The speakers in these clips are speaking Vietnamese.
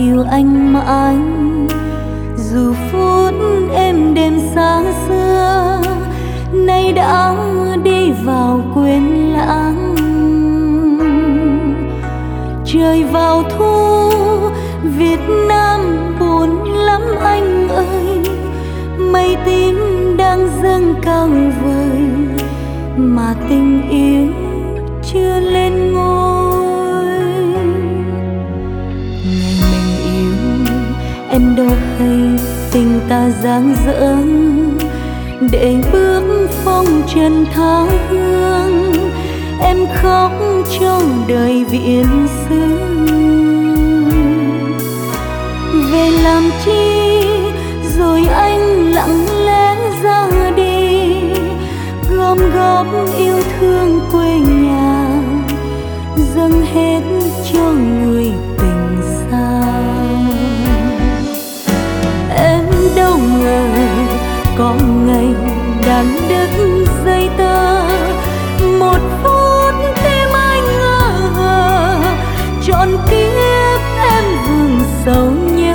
yêu anh mãi. Dù phút êm đêm xa xưa nay đã đi vào quên lãng. Trời vào thu Việt Nam buồn lắm anh ơi, mây tím đang dâng cao vời mà tình yêu chưa lên ngôi. Ngày mình yêu em đâu hay tình ta dang dở, để bước phong trần tha hương em khóc cho đời viễn xứ. Về làm chi rồi anh lặng lẽ ra đi, gom góp yêu thương quê nhà dâng hết cho người tình xa. Em đâu ngờ có ngày đàn đứt dây tơ, một phút tim anh ngỡ trọn kiếp em vương sầu nhớ.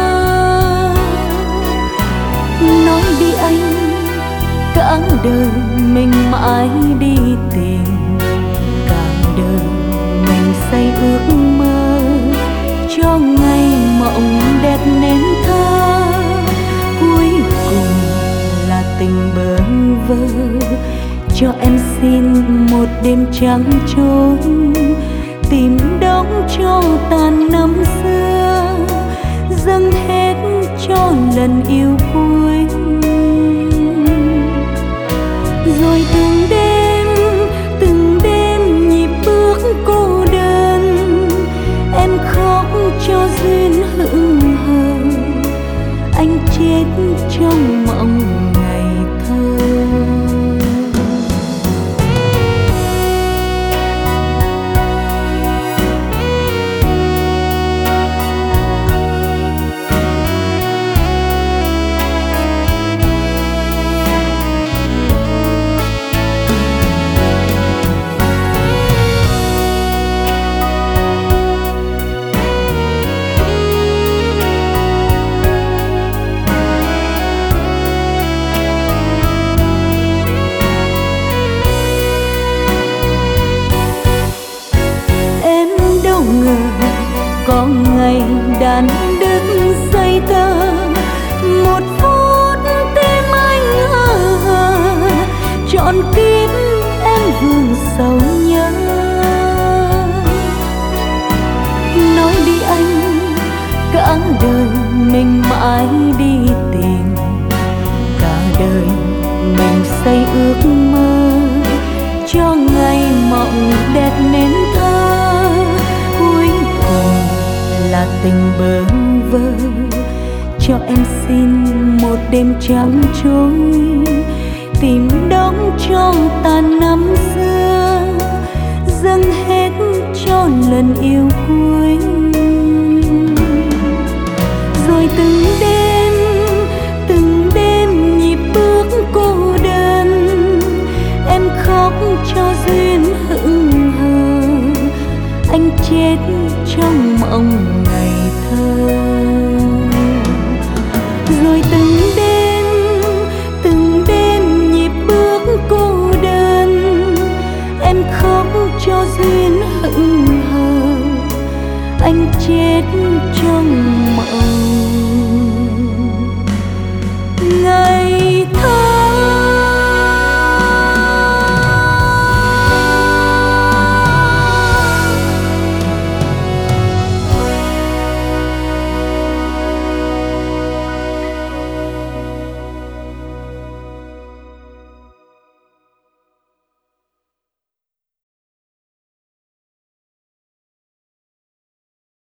Nói đi anh, cả đời mình mãi đi tìm, cả đời mình xây ước mơ cho ngày mộng đẹp nên thơ. Cuối cùng là tình bơ vơ, cho em xin một đêm trắng trôi, tìm đóng cho tàn năm xưa, dâng hết cho lần yêu cuối. Rồi từng đêm nhịp bước cô đơn, em khóc cho duyên hững hờ, anh chết trong mộng ngày thơ. Có ngày đàn đứt dây tơ, một phút tim anh ngỡ trọn kiếp em vương sầu nhớ. Nói đi anh, cả đời mình mãi đi tìm, cả đời mình xây ước mơ cho ngày mộng đẹp nên thơ. Là tình bơ vơ, cho em xin một đêm trắng trôi, tìm đóng cho tàn năm xưa, dâng hết cho lần yêu cuối. Rồi từng đêm nhịp bước cô đơn, em khóc cho duyên hững hờ, anh chết trong mộng ngày thơ. Rồi từng đêm nhịp bước cô đơn, em khóc cho duyên hững hờ, anh chết trong